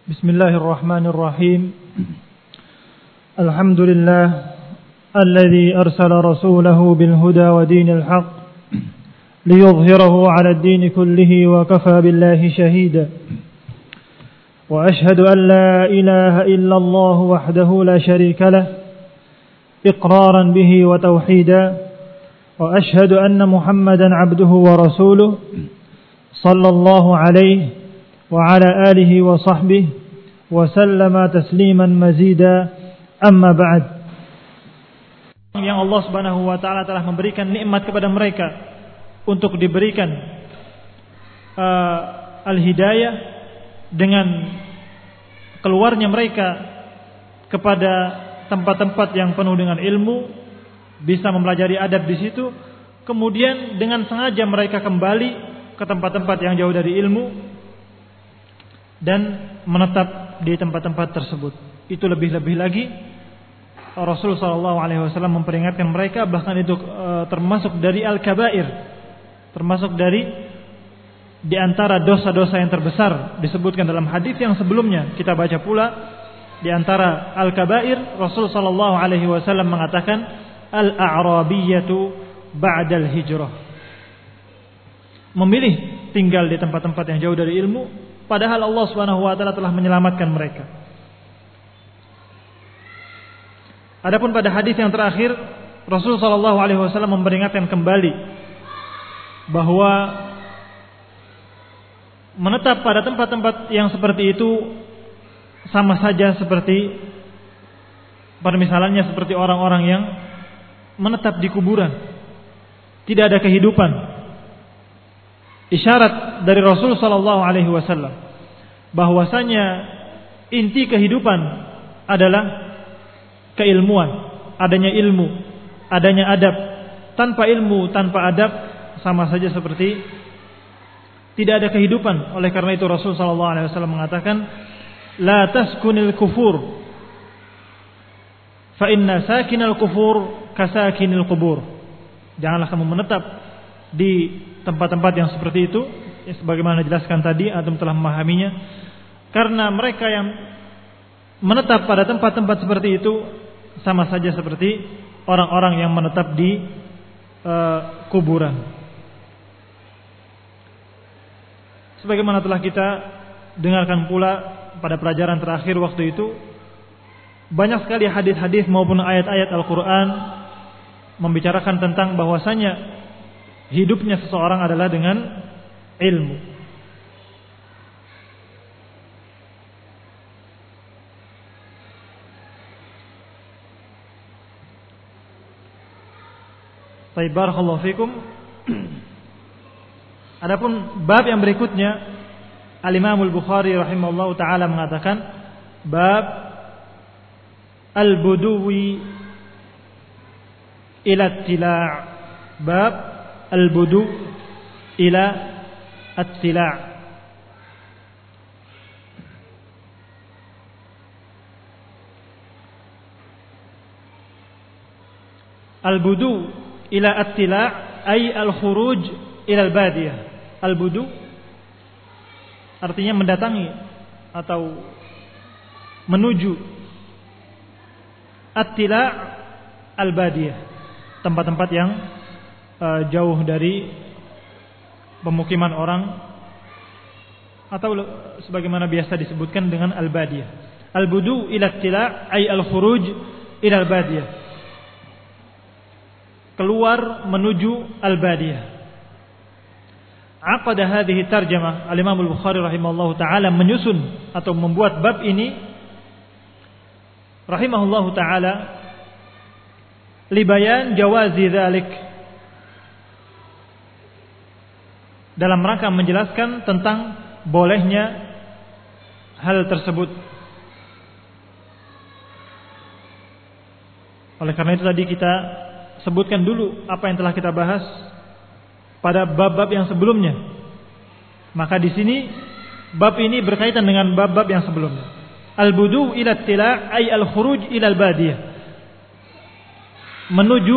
بسم الله الرحمن الرحيم الحمد لله الذي أرسل رسوله بالهدى ودين الحق ليظهره على الدين كله وكفى بالله شهيدا وأشهد أن لا إله إلا الله وحده لا شريك له إقرارا به وتوحيدا وأشهد أن محمدا عبده ورسوله صلى الله عليه وعلى آله وصحبه وسلم تسليما مزيدا أما بعد. Yang Allah Subhanahu wa taala telah memberikan nikmat kepada mereka untuk diberikan al-hidayah dengan keluarnya mereka kepada tempat-tempat yang penuh dengan ilmu, bisa mempelajari adab di situ, kemudian dengan sengaja mereka kembali ke tempat-tempat yang jauh dari ilmu dan menetap di tempat-tempat tersebut. Itu lebih-lebih lagi Rasulullah SAW memperingatkan mereka, bahkan itu termasuk dari al-kabair, termasuk dari di antara dosa-dosa yang terbesar, disebutkan dalam hadis yang sebelumnya kita baca pula. Di antara al-kabair, Rasulullah SAW mengatakan al-a'rabiyatu ba'dal hijrah, memilih tinggal di tempat-tempat yang jauh dari ilmu, padahal Allah Subhanahu wa taala telah menyelamatkan mereka. Adapun pada hadis yang terakhir, Rasulullah SAW memperingatkan kembali bahwa menetap pada tempat-tempat yang seperti itu sama saja seperti permisalannya seperti orang-orang yang menetap di kuburan, tidak ada kehidupan. Isyarat dari Rasul sallallahu alaihi wasallam bahwasanya inti kehidupan adalah keilmuan, adanya ilmu, adanya adab. Tanpa ilmu, tanpa adab sama saja seperti tidak ada kehidupan. Oleh karena itu Rasul sallallahu alaihi wasallam mengatakan la taskunil kufur fa inna sakinal kufur kasakinil qubur. Janganlah kamu menetap di tempat-tempat yang seperti itu, ya, sebagaimana dijelaskan tadi, antum telah memahaminya. Karena mereka yang menetap pada tempat-tempat seperti itu sama saja seperti orang-orang yang menetap di kuburan. Sebagaimana telah kita dengarkan pula pada pelajaran terakhir waktu itu, banyak sekali hadis-hadis maupun ayat-ayat Al-Quran membicarakan tentang bahwasanya hidupnya seseorang adalah dengan ilmu. Baik, barakallahu fikum. Adapun bab yang berikutnya, Al-Imam Al-Bukhari rahimahullahu taala mengatakan bab al-buduwi ila ittila', bab al-budu ila at-tila'. Al-budu ila at-tila' ay al-khuruj ila al-badiyah. Al-budu artinya mendatangi atau menuju, at-tila' al-badiyah, tempat-tempat yang jauh dari pemukiman orang, atau sebagaimana biasa disebutkan dengan al-badiyah. Al-budu ila at-tila' ay al-khuruj ila al-badiyah, keluar menuju al-badiyah. Aqada hadhihi tarjamah, Al-Imam Al-Bukhari rahimahullahu taala menyusun atau membuat bab ini rahimahullahu taala libayan jawazi dzalik, dalam rangka menjelaskan tentang bolehnya hal tersebut. Oleh karena itu tadi kita sebutkan dulu apa yang telah kita bahas pada bab-bab yang sebelumnya. Maka di sini bab ini berkaitan dengan bab-bab yang sebelumnya. Al-budu ila ittila' ay al-khuruj ila al-badiyah, menuju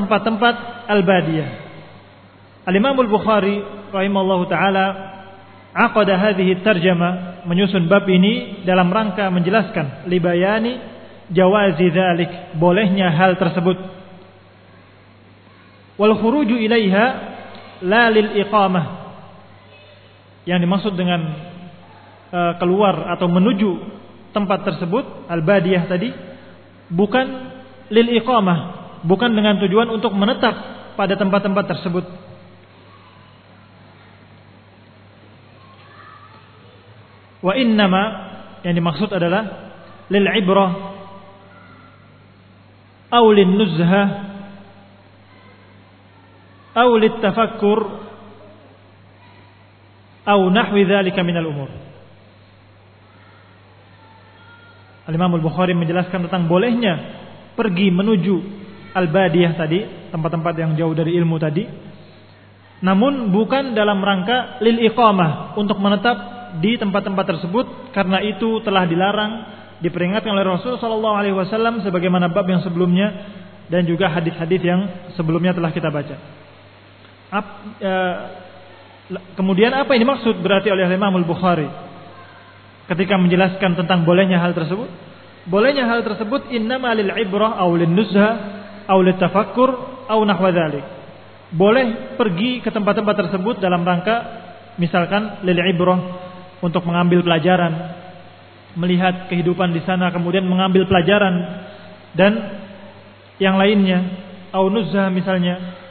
tempat-tempat al-badiyah. Al-Imam Al-Bukhari rahimahullahu taala aqada hadhihi tarjamah, menyusun bab ini dalam rangka menjelaskan libayani jawazi dzalik, bolehnya hal tersebut. Wal khuruju ilaiha la lil iqamah, yang dimaksud dengan keluar atau menuju tempat tersebut al-badiyah tadi bukan lil iqamah, bukan dengan tujuan untuk menetap pada tempat-tempat tersebut. Wa innama, yang dimaksud adalah lil ibrah aw lin nuzha aw lit tafakkur aw nahwi dzalika minal umur. Al-Imam Al-Bukhari menjelaskan tentang bolehnya pergi menuju al-badiyah tadi, tempat-tempat yang jauh dari ilmu tadi, namun bukan dalam rangka lil iqamah, untuk menetap di tempat-tempat tersebut, karena itu telah dilarang, diperingatkan oleh Rasul sallallahu alaihi wasallam sebagaimana bab yang sebelumnya dan juga hadis-hadis yang sebelumnya telah kita baca. Kemudian apa yang dimaksud berarti oleh Imam Al-Bukhari ketika menjelaskan tentang bolehnya hal tersebut? Bolehnya hal tersebut innama lil ibrah aw lin nuzha aw lit tafakkur aw nahwa dzalik. Boleh pergi ke tempat-tempat tersebut dalam rangka misalkan lil ibrah, untuk mengambil pelajaran, melihat kehidupan di sana kemudian mengambil pelajaran dan yang lainnya, au nuzha misalnya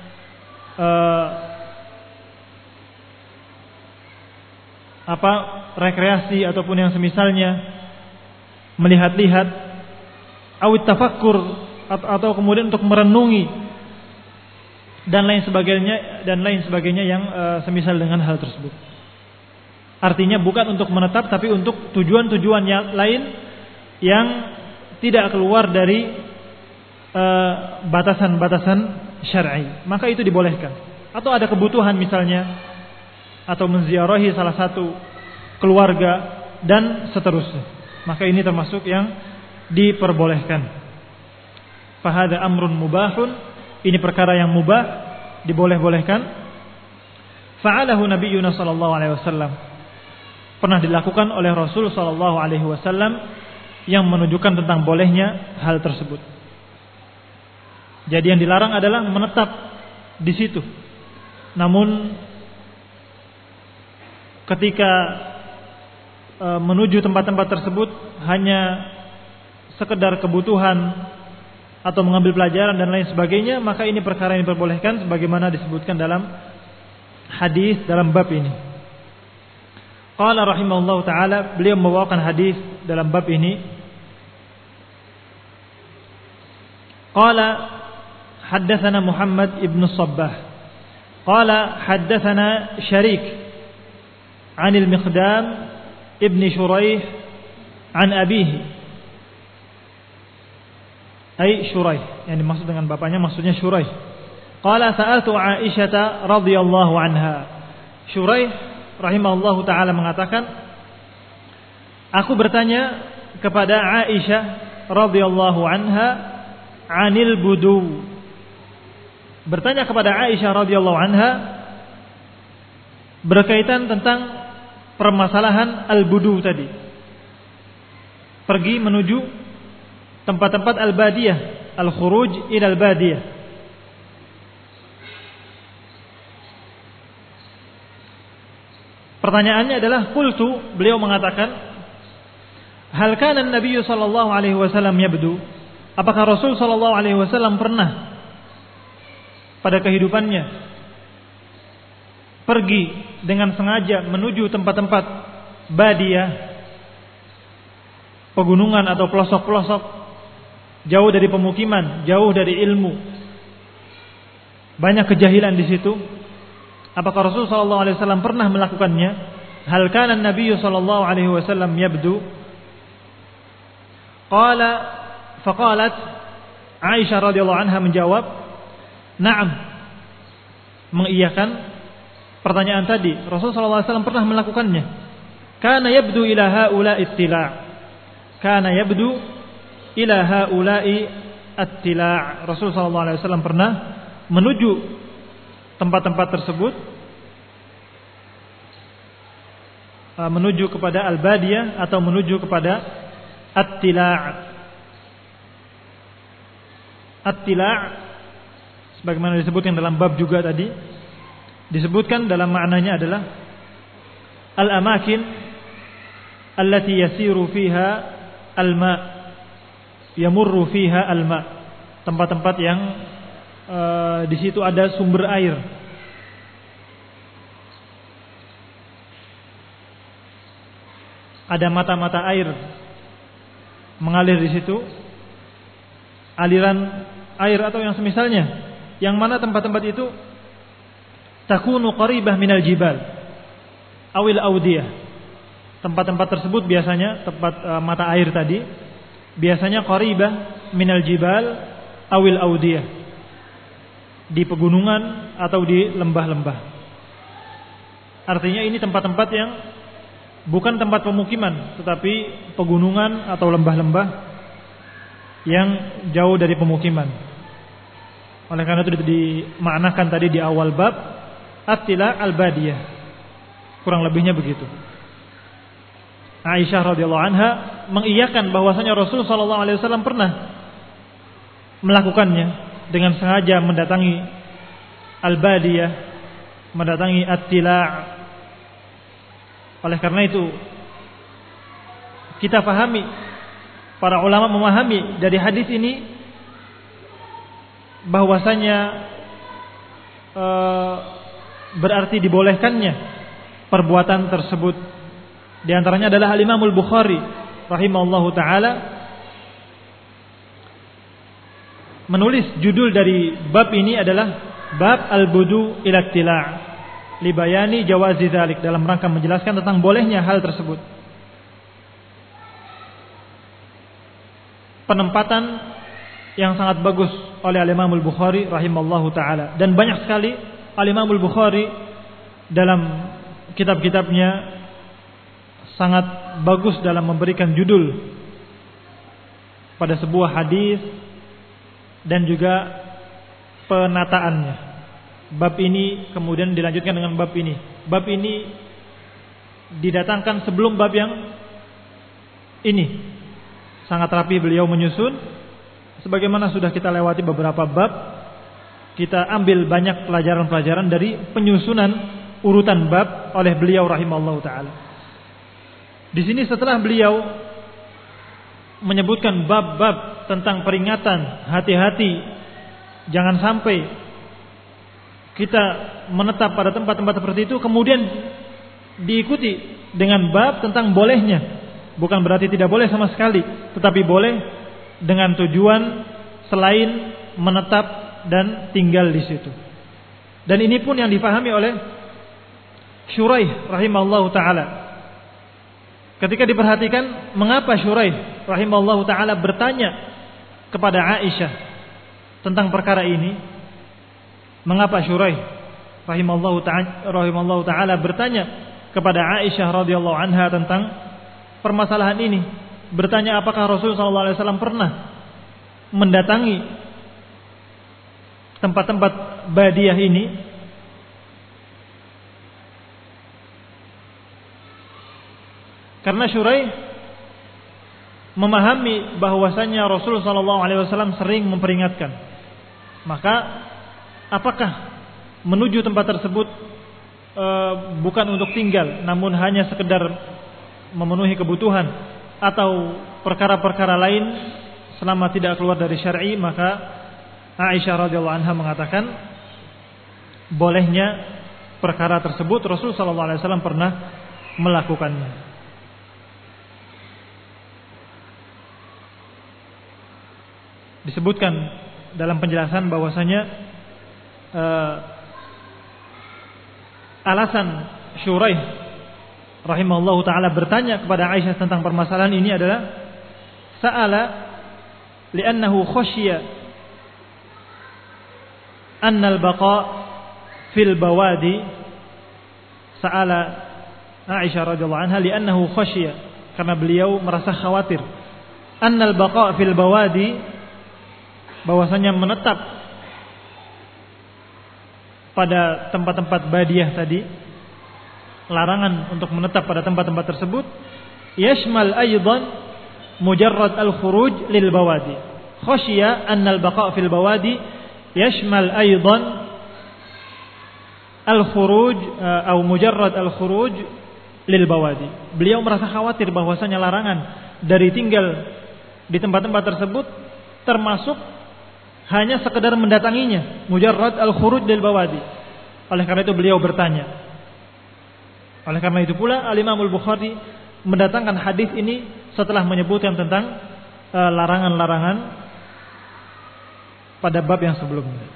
rekreasi ataupun yang semisalnya, melihat-lihat, au tafakkur, atau kemudian untuk merenungi dan lain sebagainya yang semisal dengan hal tersebut. Artinya bukan untuk menetap, tapi untuk tujuan-tujuan yang lain yang tidak keluar dari batasan-batasan syar'i, maka itu dibolehkan. Atau ada kebutuhan misalnya, atau menziarahi salah satu keluarga dan seterusnya, maka ini termasuk yang diperbolehkan. Fahadha amrun mubahun, ini perkara yang mubah, diboleh-bolehkan. Fa'alahu nabiyyuna sallallahu alaihi wasallam, pernah dilakukan oleh Rasul sallallahu alaihi wasallam, yang menunjukkan tentang bolehnya hal tersebut. Jadi yang dilarang adalah menetap di situ. Namun ketika menuju tempat-tempat tersebut hanya sekedar kebutuhan atau mengambil pelajaran dan lain sebagainya, maka ini perkara yang diperbolehkan sebagaimana disebutkan dalam hadis dalam bab ini. Qala rahimahullahu taala, beliau membawakan hadis dalam bab ini. Qala haddatsana Muhammad ibn Sabbah qala haddatsana Syarik an al-Miqdam ibn Shuraih an abihi, ay Shuraih, yang dimaksud dengan bapaknya maksudnya Shuraih. Qala sa'altu Aisyah radhiyallahu anha. Shuraih rahimahullahu ta'ala mengatakan, aku bertanya kepada Aisyah radhiyallahu anha anil budu. Bertanya kepada Aisyah radhiyallahu anha berkaitan tentang permasalahan al-budu tadi, pergi menuju tempat-tempat al-badiyah, al-khuruj ila al-badiyah. Pertanyaannya adalah, qultu, beliau mengatakan, hal kana an-nabiy sallallahu alaihi wasallam yabdu, apakah Rasul sallallahu alaihi wasallam pernah pada kehidupannya pergi dengan sengaja menuju tempat-tempat badiyah, pegunungan atau pelosok-pelosok, jauh dari pemukiman, jauh dari ilmu, banyak kejahilan di situ? Apakah Rasul sallallahu alaihi wasallam pernah melakukannya? Hal kana an-nabiy sallallahu alaihi wasallam yabdu? Qala faqalat Aisyah radhiyallahu anha menjawab, "Na'am." Mengiyakan pertanyaan tadi. Rasul sallallahu alaihi wasallam pernah melakukannya. Kana yabdu ila haula'i ittila'. Kana yabdu ila haula'i ittila'. Rasul sallallahu alaihi wasallam pernah menuju tempat-tempat tersebut menuju kepada al-badiyah atau menuju kepada at-tila'. At-tila' sebagaimana disebutkan dalam bab juga tadi, disebutkan dalam maknanya adalah al-amakin allati yasiru fiha al-ma', yamurru fiha al-ma', tempat-tempat yang di situ ada sumber air. Ada mata-mata air mengalir di situ, aliran air atau yang semisalnya, yang mana tempat-tempat itu takunu qaribah minal jibal awil audiyah. Tempat-tempat tersebut biasanya tempat mata air tadi biasanya qaribah minal jibal awil audiyah, di pegunungan atau di lembah-lembah. Artinya ini tempat-tempat yang bukan tempat pemukiman, tetapi pegunungan atau lembah-lembah yang jauh dari pemukiman. Oleh karena itu dimaknakan tadi di awal bab at-tila' al-badiyah. Kurang lebihnya begitu. Aisyah radhiyallahu anha mengiyakan bahwasanya Rasul sallallahu alaihi wasallam pernah melakukannya dengan sengaja mendatangi al-badiyah, mendatangi at-tila'. Oleh karena itu kita pahami, para ulama memahami dari hadis ini bahwasanya berarti dibolehkannya perbuatan tersebut. Di antaranya adalah Al-Imam Al-Bukhari rahimahullahu taala menulis judul dari bab ini adalah bab al-budu ila tila', libayani jawazi dzalik, dalam rangka menjelaskan tentang bolehnya hal tersebut. Penempatan yang sangat bagus oleh Al-Imam Al-Bukhari rahimallahu taala, dan banyak sekali Al-Imam Al-Bukhari dalam kitab-kitabnya sangat bagus dalam memberikan judul pada sebuah hadis dan juga penataannya. Bab ini kemudian dilanjutkan dengan bab ini. Bab ini didatangkan sebelum bab yang ini. Sangat rapi beliau menyusun. Sebagaimana sudah kita lewati beberapa bab, kita ambil banyak pelajaran-pelajaran dari penyusunan urutan bab oleh beliau rahimahullahu taala. Di sini setelah beliau menyebutkan bab-bab tentang peringatan, hati-hati jangan sampai kita menetap pada tempat-tempat seperti itu, kemudian diikuti dengan bab tentang bolehnya. Bukan berarti tidak boleh sama sekali, tetapi boleh dengan tujuan selain menetap dan tinggal di situ. Dan ini pun yang difahami oleh Syuraih rahimahullahu taala. Ketika diperhatikan mengapa Syuraih rahimahullahu taala bertanya kepada Aisyah tentang perkara ini, mengapa Syuraih rahimahullahu taala bertanya kepada Aisyah radhiyallahu anha tentang permasalahan ini, bertanya apakah Rasul sallallahu alaihi wasallam pernah mendatangi tempat-tempat badiyah ini. Karena Syuraih memahami bahwasanya Rasul sallallahu alaihi wasallam sering memperingatkan. Maka apakah menuju tempat tersebut bukan untuk tinggal, namun hanya sekedar memenuhi kebutuhan atau perkara-perkara lain selama tidak keluar dari syar'i, maka Aisyah radhiyallahu anha mengatakan bolehnya perkara tersebut, Rasul sallallahu alaihi wasallam pernah melakukannya. Disebutkan dalam penjelasan bahwasanya alasan Syuraih rahimahullahu taala bertanya kepada Aisyah tentang permasalahan ini adalah sa'ala li'annahu khasyiya anna al-baqa' fil bawadi. Sa'ala Aisyah radhiyallahu anha li'annahu khasyiya, karena beliau merasa khawatir, anna al-baqa' fil bawadi, bahwasanya menetap pada tempat-tempat badiyah tadi, larangan untuk menetap pada tempat-tempat tersebut, yashmal aidan mujarrad al-khuruj lil bawadi. Khashiya anna al-baqa' fil bawadi yashmal aidan al-khuruj atau mujarrad al-khuruj lil bawadi. Beliau merasa khawatir bahwasanya larangan dari tinggal di tempat-tempat tersebut termasuk hanya sekedar mendatanginya, mujarrad al-khuruj lil bawadi. Oleh karena itu beliau bertanya. Oleh karena itu pula Al-Imam Al-Bukhari mendatangkan hadis ini setelah menyebutkan tentang larangan-larangan pada bab yang sebelumnya.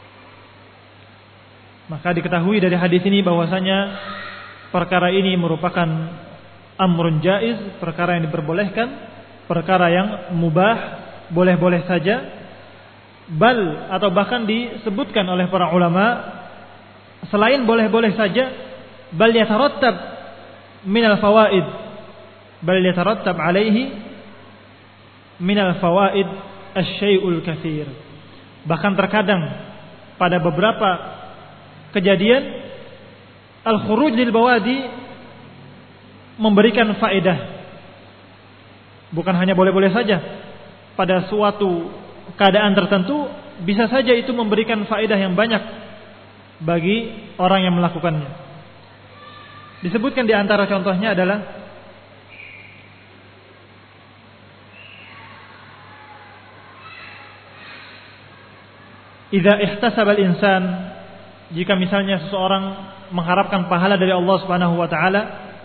Maka diketahui dari hadis ini bahwasanya perkara ini merupakan amrun jaiz, perkara yang diperbolehkan, perkara yang mubah, boleh-boleh saja. Bal atau bahkan disebutkan oleh para ulama selain boleh-boleh saja, bal yatarattab minal fawaid, bal yatarattab alaihi minal fawaid asy-syai'ul katsir. Bahkan terkadang pada beberapa kejadian al-khuruj lil bawadi memberikan faedah. Bukan hanya boleh-boleh saja, pada suatu keadaan tertentu bisa saja itu memberikan faedah yang banyak bagi orang yang melakukannya. Disebutkan di antara contohnya adalah idza ihtasaba al-insan, jika misalnya seseorang mengharapkan pahala dari Allah Subhanahu wa taala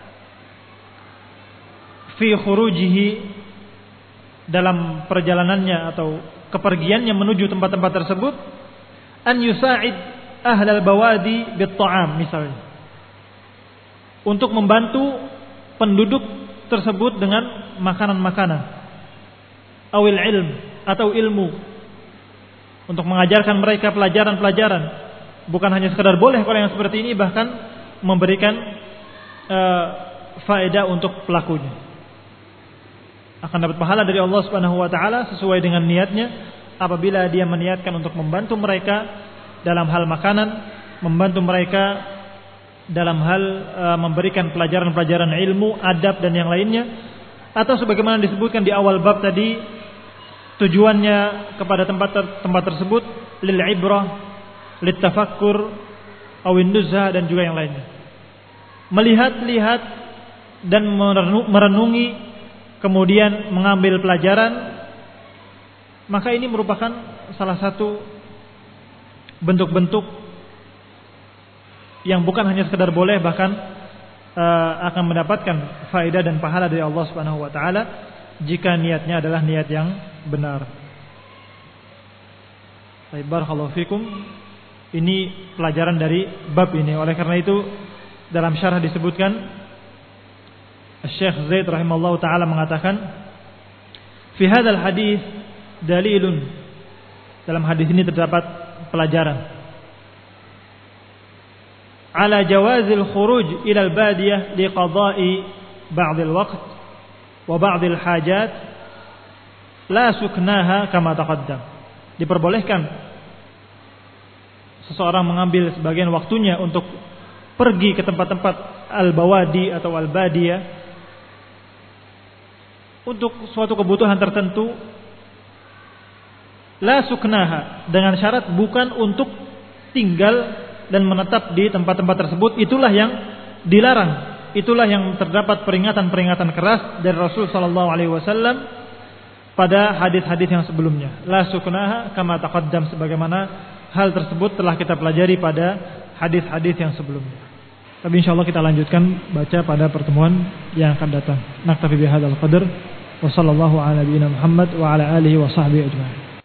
fi khurujihi, dalam perjalanannya atau kepergiannya menuju tempat-tempat tersebut, an yusa'id ahlal bawadi bit-ta'am misalnya, untuk membantu penduduk tersebut dengan makanan-makanan, awil ilm atau ilmu, untuk mengajarkan mereka pelajaran-pelajaran. Bukan hanya sekadar boleh kalau yang seperti ini, bahkan memberikan faedah untuk pelakunya. Akan dapat pahala dari Allah Subhanahu wa taala sesuai dengan niatnya apabila dia meniatkan untuk membantu mereka dalam hal makanan, membantu mereka dalam hal memberikan pelajaran-pelajaran ilmu, adab dan yang lainnya, atau sebagaimana disebutkan di awal bab tadi, tujuannya kepada tempat tersebut lil ibrah, lit tafakkur, awin nuzha dan juga yang lainnya. Melihat-lihat dan merenungi, kemudian mengambil pelajaran, maka ini merupakan salah satu bentuk-bentuk yang bukan hanya sekedar boleh, bahkan akan mendapatkan faedah dan pahala dari Allah Subhanahu wa taala jika niatnya adalah niat yang benar. Baik, barakallahu fikum. Ini pelajaran dari bab ini. Oleh karena itu dalam syarah disebutkan, Syekh Zaid rahimahullah ta'ala mengatakan, fi hadzal hadis dalilun, dalam hadis ini terdapat pelajaran, ala jawazil khuruj ila al-badiyah li qada'i ba'd al-waqt wa ba'd al-hajat la suknaha kama taqaddam. Diperbolehkan seseorang mengambil sebagian waktunya untuk pergi ke tempat-tempat al-bawadi atau al-badiyah untuk suatu kebutuhan tertentu, la suknaha, dengan syarat bukan untuk tinggal dan menetap di tempat-tempat tersebut. Itulah yang dilarang, itulah yang terdapat peringatan-peringatan keras dari Rasul sallallahu alaihi wasallam pada hadis-hadis yang sebelumnya. La suknaha kama taqaddam, sebagaimana hal tersebut telah kita pelajari pada hadis-hadis yang sebelumnya. Tapi insyaallah kita lanjutkan baca pada pertemuan yang akan datang. Naktafi bihadzal qadar wa sallallahu ala nabiyyina Muhammad wa ala alihi wa sahbihi ajma'in.